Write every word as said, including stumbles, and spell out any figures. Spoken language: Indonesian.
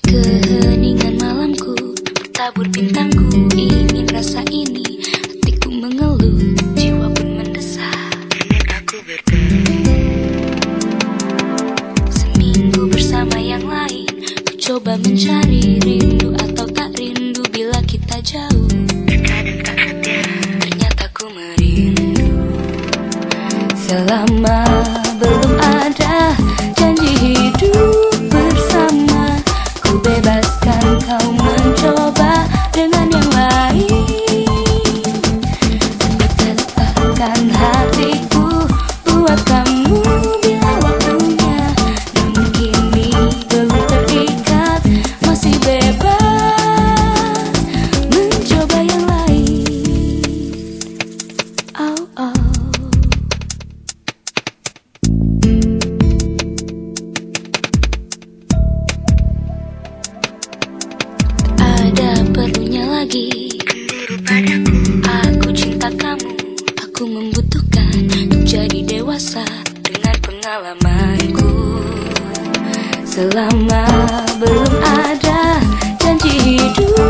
Keheningan malamku, bertabur bintangku, ingin rasa ini, hatiku mengeluh, jiwa pun mendesak, ingin aku bertemu. Seminggu bersama yang lain, ku coba mencari rindu atau tak rindu bila kita jauh. Terkadang tak ada, ternyata ku merindu. Selama belum ada janji hidup bersama, ku bebaskan kau mencoba dengan yang lain. Tapi telepaskan hatiku buat kamu bila waktunya. Namun kini belum terikat, masih bebas mencoba yang lain. Oh, oh. Ada perlunya lagi cemburu padaku. Aku cinta kamu, aku membutuhkan untuk jadi dewasa dengan pengalamanku. Selama belum ada janji hidup